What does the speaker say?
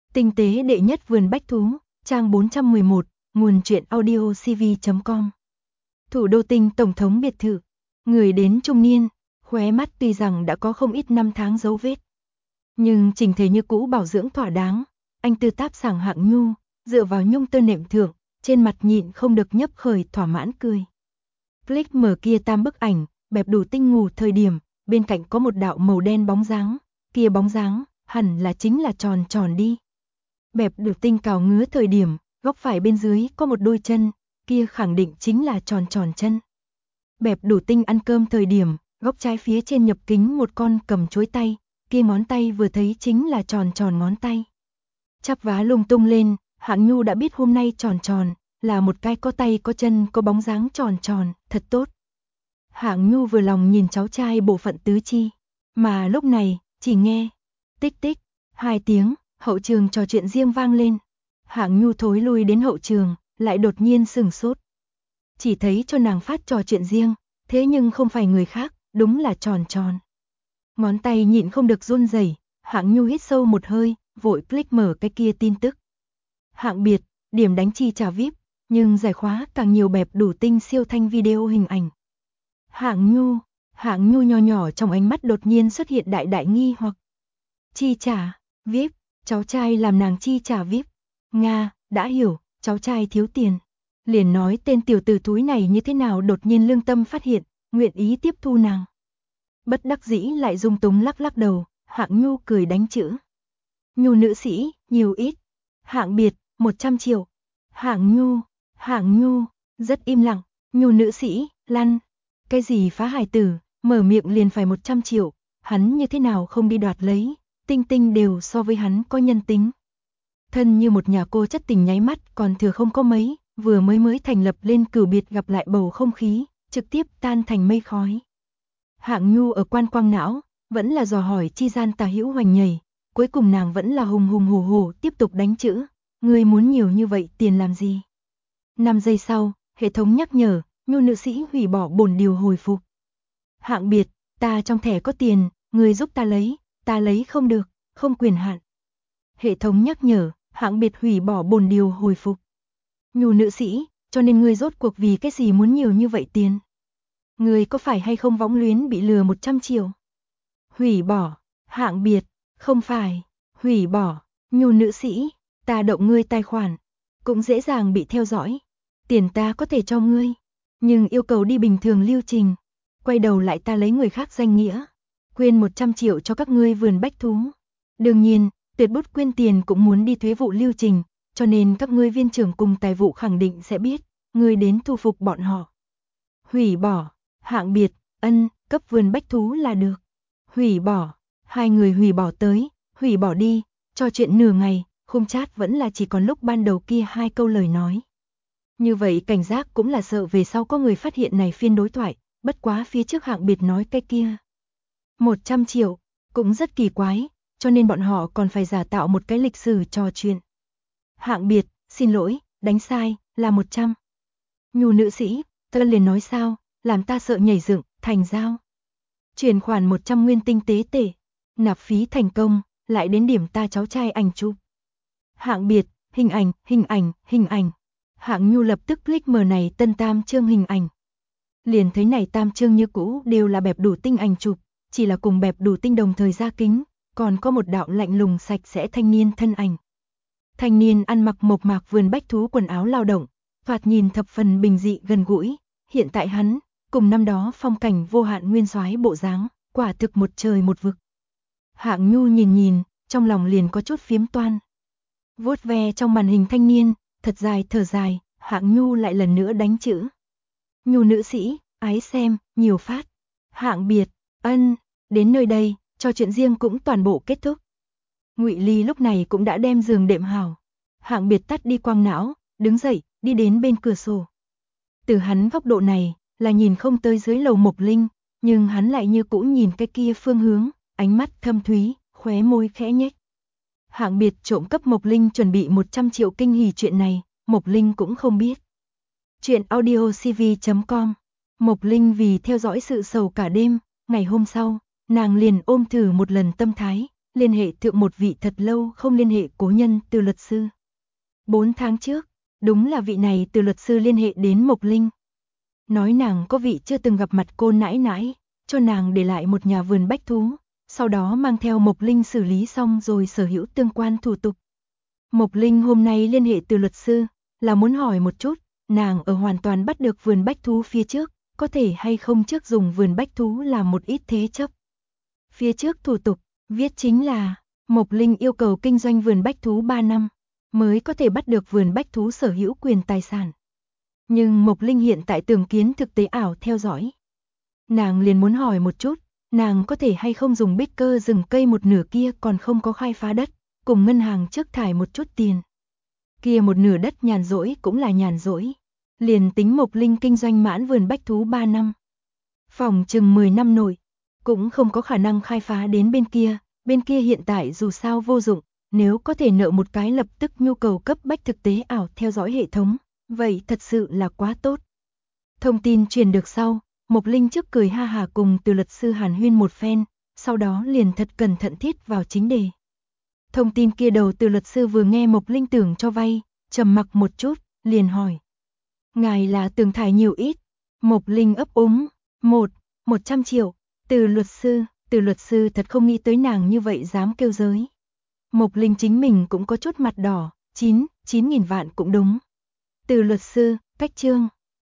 Tinh tế đệ nhất vườn bách thú, trang 411, nguồn truyện audio cv.com. Thủ đô Tinh tổng thống biệt thự, người đến trung niên, khóe mắt tuy rằng đã có không ít năm tháng dấu vết, nhưng chỉnh thể như cũ bảo dưỡng thỏa đáng. Anh tư táp sảng hạng nhu, dựa vào nhung tơ nệm thượng, trên mặt nhịn không được nhấp khởi thỏa mãn cười. Click mở kia tam bức ảnh, bẹp đủ tinh ngủ thời điểm, bên cạnh có một đạo màu đen bóng dáng, kia bóng dáng hẳn là chính là tròn tròn đi. Bẹp đủ tinh cào ngứa thời điểm, góc phải bên dưới có một đôi chân, kia khẳng định chính là tròn tròn chân. Bẹp đủ tinh ăn cơm thời điểm, góc trái phía trên nhập kính một con cầm chuối tay, kia ngón tay vừa thấy chính là tròn tròn ngón tay. Chắp vá lung tung lên, hạng nhu đã biết hôm nay tròn tròn, là một cái có tay có chân có bóng dáng tròn tròn, thật tốt. Hạng nhu vừa lòng nhìn cháu trai bộ phận tứ chi, mà lúc này, chỉ nghe, tích tích, 2 tiếng, hậu trường trò chuyện riêng vang lên. Hạng nhu thối lui đến hậu trường, lại đột nhiên sửng sốt. Chỉ thấy cho nàng phát trò chuyện riêng, thế nhưng không phải người khác, đúng là tròn tròn. Ngón tay nhịn không được run rẩy, hạng nhu hít sâu một hơi, vội click mở cái kia tin tức. Hạng biệt, điểm đánh chi trả VIP, nhưng giải khóa càng nhiều bẹp đủ tinh siêu thanh video hình ảnh. Hạng nhu nho nhỏ trong ánh mắt đột nhiên xuất hiện đại đại nghi hoặc. Chi trả, VIP, cháu trai làm nàng chi trả VIP. Nga, đã hiểu, cháu trai thiếu tiền. Liền nói tên tiểu tử thúi này như thế nào đột nhiên lương tâm phát hiện, nguyện ý tiếp thu nàng. Bất đắc dĩ lại dung túng lắc lắc đầu, hạng nhu cười đánh chữ. Nhu nữ sĩ, nhiều ít. Hạng biệt, 100 triệu. Hạng nhu, rất im lặng. Nhu nữ sĩ, lăn. Cái gì phá hài tử, mở miệng liền phải 100 triệu. Hắn như thế nào không đi đoạt lấy, tinh tinh đều so với hắn có nhân tính. Thân như một nhà cô chất tình nháy mắt còn thừa không có mấy, vừa mới thành lập lên cửu biệt gặp lại bầu không khí, trực tiếp tan thành mây khói. Hạng nhu ở quan quang não, vẫn là dò hỏi chi gian tà hữu hoành nhảy, cuối cùng nàng vẫn là hùng hùng hổ hổ tiếp tục đánh chữ, ngươi muốn nhiều như vậy tiền làm gì? 5 giây sau, hệ thống nhắc nhở, nhu nữ sĩ hủy bỏ bổn điều hồi phục. Hạng biệt, ta trong thẻ có tiền, ngươi giúp ta lấy không được, không quyền hạn. Hệ thống nhắc nhở, hạng biệt hủy bỏ bổn điều hồi phục. Nhu nữ sĩ, cho nên ngươi rốt cuộc vì cái gì muốn nhiều như vậy tiền? Ngươi có phải hay không võng luyến bị lừa 100 triệu? Hủy bỏ, hạng biệt, không phải, hủy bỏ, nhu nữ sĩ, ta động ngươi tài khoản, cũng dễ dàng bị theo dõi. Tiền ta có thể cho ngươi, nhưng yêu cầu đi bình thường lưu trình. Quay đầu lại ta lấy người khác danh nghĩa, quyên 100 triệu cho các ngươi vườn bách thú. Đương nhiên, tuyệt bút quyên tiền cũng muốn đi thuế vụ lưu trình, cho nên các ngươi viên trưởng cùng tài vụ khẳng định sẽ biết, ngươi đến thu phục bọn họ. Hủy bỏ, hạng biệt, cấp vườn bách thú là được. Hủy bỏ, 2 người hủy bỏ tới, hủy bỏ đi, trò chuyện nửa ngày, khung chat vẫn là chỉ còn lúc ban đầu kia 2 câu lời nói. Như vậy cảnh giác cũng là sợ về sau có người phát hiện này phiên đối thoại, bất quá phía trước hạng biệt nói cái kia 100 triệu, cũng rất kỳ quái, cho nên bọn họ còn phải giả tạo một cái lịch sử trò chuyện. Hạng biệt, xin lỗi, đánh sai, là 100. Nhu nữ sĩ, ta liền nói sao, làm ta sợ nhảy dựng, thành giao. Chuyển khoản 100 nguyên tinh tế tệ, nạp phí thành công, lại đến điểm ta cháu trai ảnh chụp. Hạng biệt, hình ảnh. Hạng nhu lập tức click mở này tân tam chương hình ảnh. Liền thấy này tam chương như cũ đều là bẹp đủ tinh ảnh chụp, chỉ là cùng bẹp đủ tinh đồng thời ra kính, còn có một đạo lạnh lùng sạch sẽ thanh niên thân ảnh. Thanh niên ăn mặc mộc mạc vườn bách thú quần áo lao động, thoạt nhìn thập phần bình dị gần gũi, hiện tại hắn, cùng năm đó phong cảnh vô hạn nguyên soái bộ dáng, quả thực một trời một vực. Hạng nhu nhìn, trong lòng liền có chút phiếm toan. Vuốt ve trong màn hình thanh niên, thật dài thở dài, hạng nhu lại lần nữa đánh chữ. Nhu nữ sĩ, ái xem, nhiều phát. Hạng biệt, đến nơi đây, trò chuyện riêng cũng toàn bộ kết thúc. Ngụy Ly lúc này cũng đã đem giường đệm hảo. Hạng biệt tắt đi quang não, đứng dậy, đi đến bên cửa sổ. Từ hắn góc độ này, là nhìn không tới dưới lầu Mộc Linh, nhưng hắn lại như cũ nhìn cái kia phương hướng, ánh mắt thâm thúy, khóe môi khẽ nhếch. Hạng biệt trộm cấp Mộc Linh chuẩn bị 100 triệu kinh hỉ chuyện này, Mộc Linh cũng không biết. Chuyện audio cv.com. Mộc Linh vì theo dõi sự sầu cả đêm, ngày hôm sau, nàng liền ôm thử một lần tâm thái, liên hệ thượng một vị thật lâu không liên hệ cố nhân Từ luật sư. 4 tháng trước, đúng là vị này Từ luật sư liên hệ đến Mộc Linh. Nói nàng có vị chưa từng gặp mặt cô nãi nãi, cho nàng để lại một nhà vườn bách thú, sau đó mang theo Mộc Linh xử lý xong rồi sở hữu tương quan thủ tục. Mộc Linh hôm nay liên hệ Từ luật sư, là muốn hỏi một chút, nàng ở hoàn toàn bắt được vườn bách thú phía trước, có thể hay không trước dùng vườn bách thú làm một ít thế chấp. Phía trước thủ tục, viết chính là, Mộc Linh yêu cầu kinh doanh vườn bách thú 3 năm, mới có thể bắt được vườn bách thú sở hữu quyền tài sản. Nhưng Mộc Linh hiện tại tưởng kiến thực tế ảo theo dõi. Nàng liền muốn hỏi một chút, nàng có thể hay không dùng bích cơ rừng cây một nửa kia còn không có khai phá đất, cùng ngân hàng trước thải một chút tiền. Kia một nửa đất nhàn rỗi cũng là nhàn rỗi. Liền tính Mộc Linh kinh doanh mãn vườn bách thú 3 năm. Phòng chừng 10 năm nội, cũng không có khả năng khai phá đến bên kia hiện tại dù sao vô dụng, nếu có thể nợ một cái lập tức nhu cầu cấp bách thực tế ảo theo dõi hệ thống, vậy thật sự là quá tốt. Thông tin truyền được sau, Mộc Linh trước cười ha hà cùng Từ luật sư hàn huyên một phen, sau đó liền thật cẩn thận thiết vào chính đề. Thông tin kia đầu Từ luật sư vừa nghe Mộc Linh tưởng cho vay, trầm mặc một chút, liền hỏi. Ngài là tưởng thải nhiều ít? Mộc Linh ấp úng, 100 triệu. Từ luật sư thật không nghĩ tới nàng như vậy dám kêu giới. Mộc Linh chính mình cũng có chút mặt đỏ, 9.000 vạn cũng đúng. Từ luật sư, cách chương.